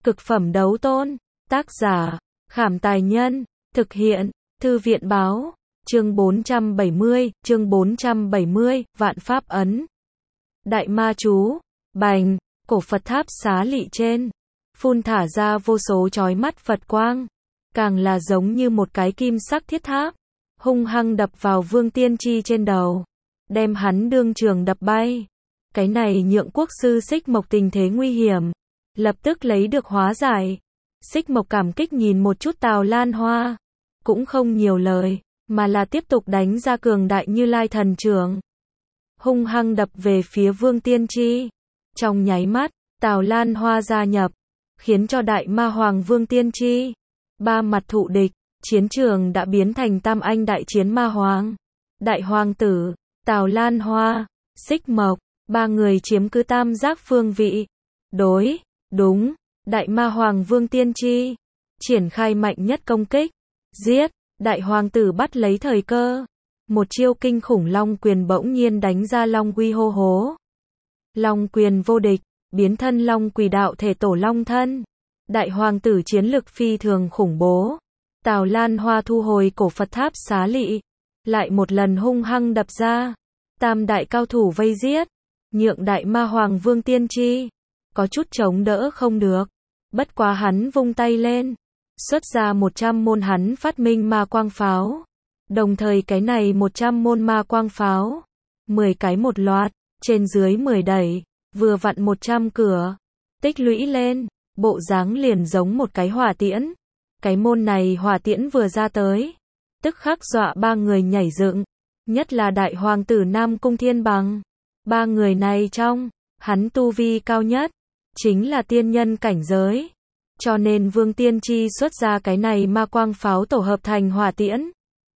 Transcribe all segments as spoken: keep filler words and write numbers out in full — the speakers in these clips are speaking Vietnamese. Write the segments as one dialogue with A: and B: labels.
A: Cực phẩm đấu tôn. Tác giả, Khảm Tài Nhân. Thực hiện, Thư viện Báo. Chương bốn trăm bảy mươi, chương bốn trăm bảy mươi, Vạn Pháp Ấn. Đại Ma Chú. Bành, cổ Phật tháp xá lị trên. Phun thả ra vô số chói mắt Phật quang. Càng là giống như một cái kim sắc thiết tháp. Hung hăng đập vào Vương Tiên Tri trên đầu. Đem hắn đương trường đập bay. Cái này nhượng quốc sư Xích Mộc tình thế nguy hiểm. Lập tức lấy được hóa giải. Xích Mộc cảm kích nhìn một chút Tào Lan Hoa. Cũng không nhiều lời, mà là tiếp tục đánh ra cường đại Như Lai thần trưởng. Hung hăng đập về phía Vương Tiên Tri. Trong nháy mắt, Tào Lan Hoa gia nhập. Khiến cho Đại Ma Hoàng Vương Tiên Tri. Ba mặt thụ địch, chiến trường đã biến thành tam anh đại chiến Ma Hoàng. Đại Hoàng tử, Tào Lan Hoa, Xích Mộc, ba người chiếm cứ tam giác phương vị. Đối, đúng, Đại Ma Hoàng Vương Tiên Tri. Triển khai mạnh nhất công kích. Giết, Đại Hoàng tử bắt lấy thời cơ. Một chiêu kinh khủng Long Quyền bỗng nhiên đánh ra Long Quy hô hố. Long Quyền vô địch, biến thân Long Quỷ đạo thể tổ Long thân. Đại Hoàng tử chiến lực phi thường khủng bố. Tào Lan Hoa thu hồi cổ Phật tháp xá lị. Lại một lần hung hăng đập ra. Tam đại cao thủ vây giết. Nhượng Đại Ma Hoàng Vương Tiên Tri. Có chút chống đỡ không được. Bất quá hắn vung tay lên. Xuất ra một trăm môn hắn phát minh ma quang pháo. Đồng thời cái này một trăm môn ma quang pháo. mười cái một loạt. Trên dưới mười đẩy. Vừa vặn một trăm cửa. Tích lũy lên. Bộ dáng liền giống một cái hỏa tiễn. Cái môn này hỏa tiễn vừa ra tới. Tức khắc dọa ba người nhảy dựng. Nhất là Đại Hoàng tử Nam Cung Thiên Bằng. Ba người này trong, hắn tu vi cao nhất. Chính là tiên nhân cảnh giới. Cho nên Vương Tiên Tri xuất ra cái này ma quang pháo tổ hợp thành hỏa tiễn.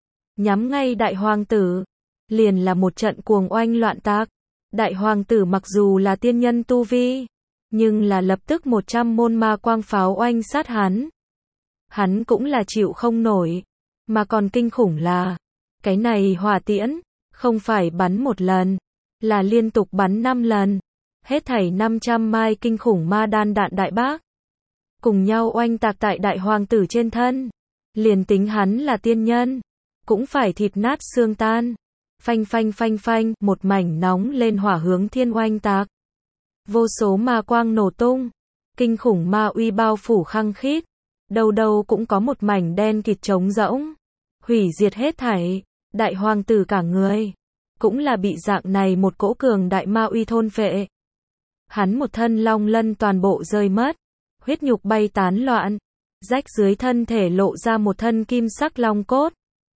A: Nhắm ngay Đại Hoàng tử. Liền là một trận cuồng oanh loạn tác. Đại Hoàng tử mặc dù là tiên nhân tu vi. Nhưng là lập tức một trăm môn ma quang pháo oanh sát hắn. Hắn cũng là chịu không nổi. Mà còn kinh khủng là. Cái này hỏa tiễn. Không phải bắn một lần. Là liên tục bắn năm lần. Hết thảy năm trăm mai kinh khủng ma đan đạn đại bác. Cùng nhau oanh tạc tại Đại Hoàng tử trên thân. Liền tính hắn là tiên nhân. Cũng phải thịt nát xương tan. Phanh phanh phanh phanh. Một mảnh nóng lên hỏa hướng thiên oanh tạc. Vô số ma quang nổ tung. Kinh khủng ma uy bao phủ khăng khít. Đâu đâu cũng có một mảnh đen kịt trống rỗng. Hủy diệt hết thảy. Đại Hoàng tử cả người. Cũng là bị dạng này một cỗ cường đại ma uy thôn phệ. Hắn một thân long lân toàn bộ rơi mất. Huyết nhục bay tán loạn. Rách dưới thân thể lộ ra một thân kim sắc long cốt.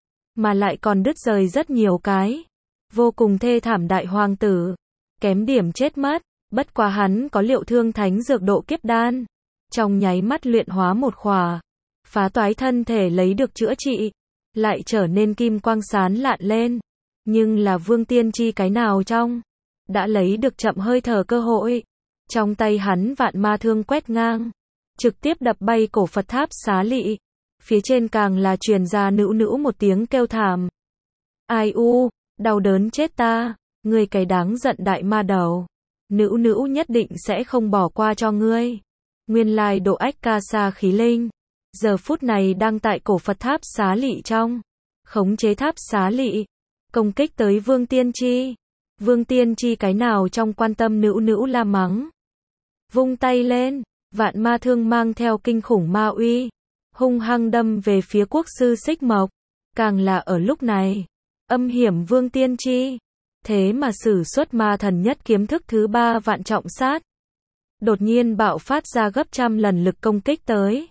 A: Mà lại còn đứt rời rất nhiều cái. Vô cùng thê thảm Đại Hoàng tử. Kém điểm chết mất. Bất quá hắn có liệu thương thánh dược độ kiếp đan. Trong nháy mắt luyện hóa một khỏa. Phá toái thân thể lấy được chữa trị. Lại trở nên kim quang sán lạn lên. Nhưng là Vương Tiên Tri cái nào trong. Đã lấy được chậm hơi thở cơ hội. Trong tay hắn vạn ma thương quét ngang. Trực tiếp đập bay cổ Phật tháp xá lị. Phía trên càng là truyền ra nữu nữu một tiếng kêu thảm. Ai u, đau đớn chết ta. Ngươi cái đáng giận đại ma đầu. Nữu nữu nhất định sẽ không bỏ qua cho ngươi. Nguyên lai độ ách ca sa khí linh. Giờ phút này đang tại cổ Phật tháp xá lị trong. Khống chế tháp xá lị. Công kích tới Vương Tiên Tri. Vương Tiên Tri cái nào trong quan tâm nữu nữu la mắng. Vung tay lên. Vạn ma thương mang theo kinh khủng ma uy. Hung hăng đâm về phía quốc sư Xích Mộc. Càng là ở lúc này. Âm hiểm Vương Tiên Tri. Thế mà sử xuất ma thần nhất kiếm thức thứ ba vạn trọng sát. Đột nhiên bạo phát ra gấp trăm lần lực công kích tới.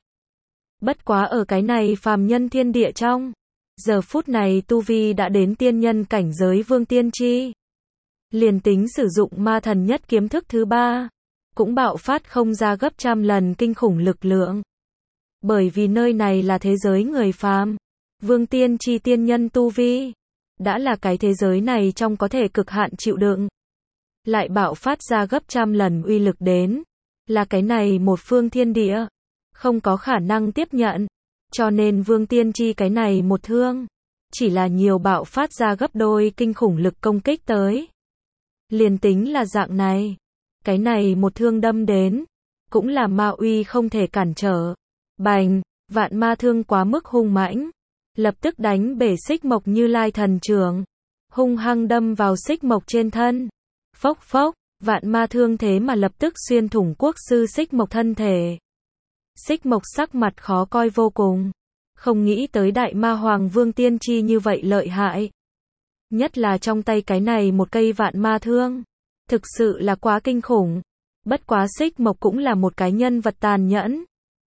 A: Bất quá ở cái này phàm nhân thiên địa trong. Giờ phút này tu vi đã đến tiên nhân cảnh giới Vương Tiên Tri. Liền tính sử dụng ma thần nhất kiếm thức thứ ba. Cũng bạo phát không ra gấp trăm lần kinh khủng lực lượng. Bởi vì nơi này là thế giới người phàm. Vương Tiên Tri tiên nhân tu vi. Đã là cái thế giới này trong có thể cực hạn chịu đựng. Lại bạo phát ra gấp trăm lần uy lực đến. Là cái này một phương thiên địa. Không có khả năng tiếp nhận. Cho nên Vương Tiên Tri cái này một thương. Chỉ là nhiều bạo phát ra gấp đôi kinh khủng lực công kích tới. Liền tính là dạng này. Cái này một thương đâm đến. cũng là ma uy không thể cản trở. Bành, vạn ma thương quá mức hung mãnh, lập tức đánh bể xích mộc Như Lai thần trưởng, hung hăng đâm vào xích mộc trên thân. Phốc phốc, vạn ma thương thế mà lập tức xuyên thủng quốc sư xích mộc thân thể. Xích mộc sắc mặt khó coi vô cùng, không nghĩ tới đại ma hoàng vương tiên tri như vậy lợi hại. Nhất là trong tay cái này một cây vạn ma thương, thực sự là quá kinh khủng. Bất quá xích mộc cũng là một cái nhân vật tàn nhẫn.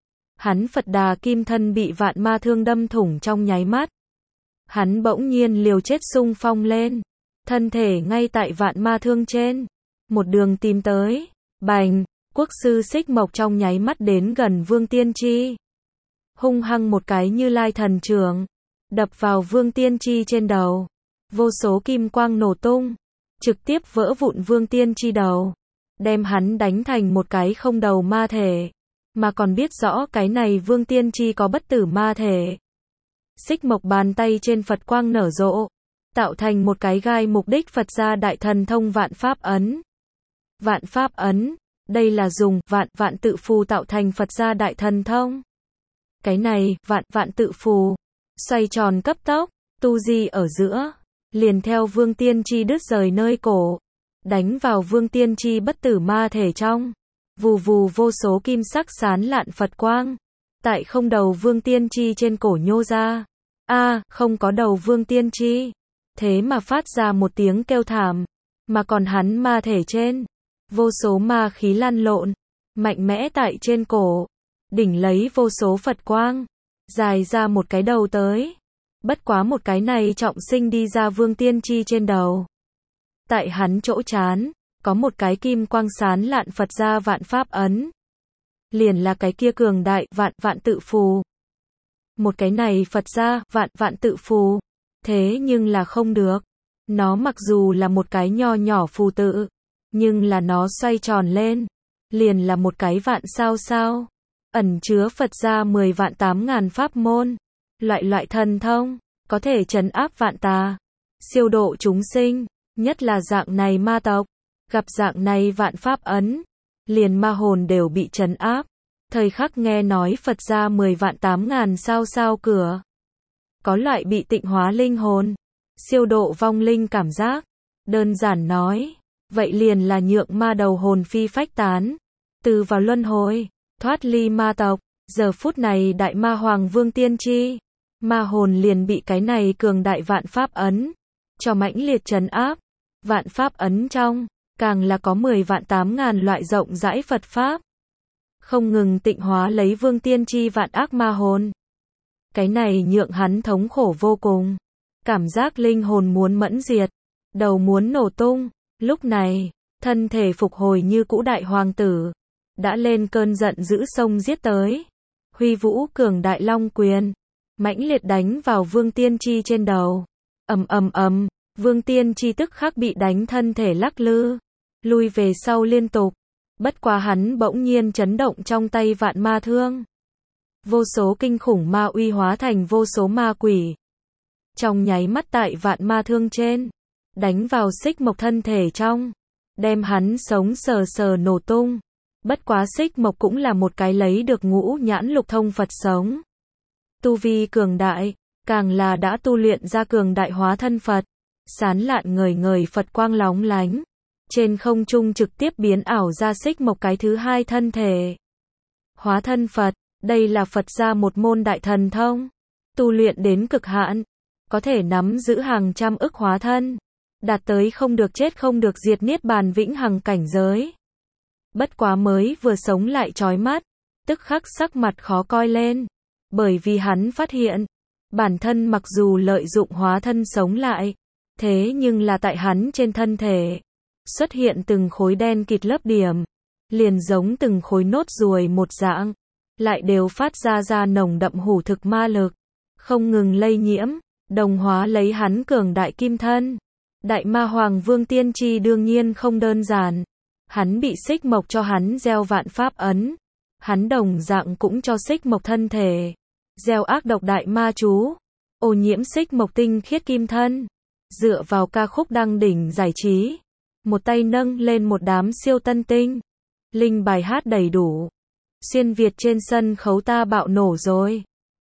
A: Hắn Phật Đà kim thân bị vạn ma thương đâm thủng trong nháy mắt. Hắn bỗng nhiên liều chết xung phong lên, thân thể ngay tại vạn ma thương trên, một đường tìm tới. Bành, quốc sư xích mộc trong nháy mắt đến gần vương tiên tri, hung hăng một cái Như Lai thần trưởng, đập vào vương tiên tri trên đầu. Vô số kim quang nổ tung, trực tiếp vỡ vụn vương tiên tri đầu, đem hắn đánh thành một cái không đầu ma thể, mà còn biết rõ cái này vương tiên tri có bất tử ma thể. Xích mộc bàn tay trên Phật quang nở rộ, tạo thành một cái gai mục đích Phật gia đại thần thông vạn pháp ấn. Vạn pháp ấn, đây là dùng vạn vạn tự phù tạo thành Phật gia đại thần thông. Cái này, vạn vạn tự phù, xoay tròn cấp tốc, tu di ở giữa, liền theo vương tiên tri đứt rời nơi cổ, đánh vào vương tiên tri bất tử ma thể trong. Vù vù vô số kim sắc sán lạn Phật quang, tại không đầu vương tiên tri trên cổ nhô ra. A, à, không có đầu vương tiên tri, thế mà phát ra một tiếng kêu thảm, mà còn hắn ma thể trên, vô số ma khí lăn lộn, mạnh mẽ tại trên cổ, đỉnh lấy vô số Phật quang, dài ra một cái đầu tới. Bất quá một cái này trọng sinh đi ra vương tiên tri trên đầu. Tại hắn chỗ trán, có một cái kim quang sán lạn Phật gia vạn pháp ấn. Liền là cái kia cường đại vạn vạn tự phù. Một cái này Phật gia vạn vạn tự phù. Thế nhưng là không được. Nó mặc dù là một cái nho nhỏ phù tự, nhưng là nó xoay tròn lên, liền là một cái vạn sao sao. Ẩn chứa Phật gia mười vạn tám ngàn pháp môn. Loại loại thần thông, có thể trấn áp vạn tà, siêu độ chúng sinh, nhất là dạng này ma tộc, gặp dạng này vạn pháp ấn, liền ma hồn đều bị trấn áp. Thời khắc nghe nói Phật gia mười vạn tám ngàn sao sao cửa, có loại bị tịnh hóa linh hồn, siêu độ vong linh cảm giác. Đơn giản nói, vậy liền là nhượng ma đầu hồn phi phách tán, từ vào luân hồi, thoát ly ma tộc. Giờ phút này đại ma hoàng vương tiên tri, ma hồn liền bị cái này cường đại vạn pháp ấn cho mãnh liệt trấn áp. Vạn pháp ấn trong, càng là có mười vạn tám ngàn loại rộng rãi Phật pháp, không ngừng tịnh hóa lấy vương tiên tri vạn ác ma hồn. Cái này nhượng hắn thống khổ vô cùng, cảm giác linh hồn muốn mẫn diệt, đầu muốn nổ tung. Lúc này, thân thể phục hồi như cũ đại hoàng tử, đã lên cơn giận dữ xông giết tới. Huy vũ cường đại long quyền, mãnh liệt đánh vào vương tiên tri trên đầu. Ầm ầm ầm, vương tiên tri tức khắc bị đánh thân thể lắc lư, lui về sau liên tục. Bất quá hắn bỗng nhiên chấn động trong tay vạn ma thương. Vô số kinh khủng ma uy hóa thành vô số ma quỷ. Trong nháy mắt tại vạn ma thương trên, đánh vào xích mộc thân thể trong, đem hắn sống sờ sờ nổ tung. Bất quá xích mộc cũng là một cái lấy được ngũ nhãn lục thông Phật sống. Tu vi cường đại, càng là đã tu luyện ra cường đại hóa thân Phật. Sán lạn ngời ngời Phật quang lóng lánh. Trên không trung trực tiếp biến ảo ra xích mộc cái thứ hai thân thể. Hóa thân Phật, đây là Phật gia một môn đại thần thông. Tu luyện đến cực hạn, có thể nắm giữ hàng trăm ức hóa thân. Đạt tới không được chết không được diệt niết bàn vĩnh hằng cảnh giới. Bất quá mới vừa sống lại chói mắt, tức khắc sắc mặt khó coi lên. Bởi vì hắn phát hiện, bản thân mặc dù lợi dụng hóa thân sống lại, thế nhưng là tại hắn trên thân thể, xuất hiện từng khối đen kịt lớp điểm, liền giống từng khối nốt ruồi một dạng, lại đều phát ra ra nồng đậm hủ thực ma lực, không ngừng lây nhiễm, đồng hóa lấy hắn cường đại kim thân. Đại ma hoàng vương tiên tri đương nhiên không đơn giản. Hắn bị xích mộc cho hắn gieo vạn pháp ấn. Hắn đồng dạng cũng cho xích mộc thân thể gieo ác độc đại ma chú, ô nhiễm xích mộc tinh khiết kim thân. Dựa vào ca khúc đăng đỉnh giải trí, một tay nâng lên một đám siêu tân tinh, Linh bài hát đầy đủ. Xuyên Việt trên sân khấu ta bạo nổ rồi.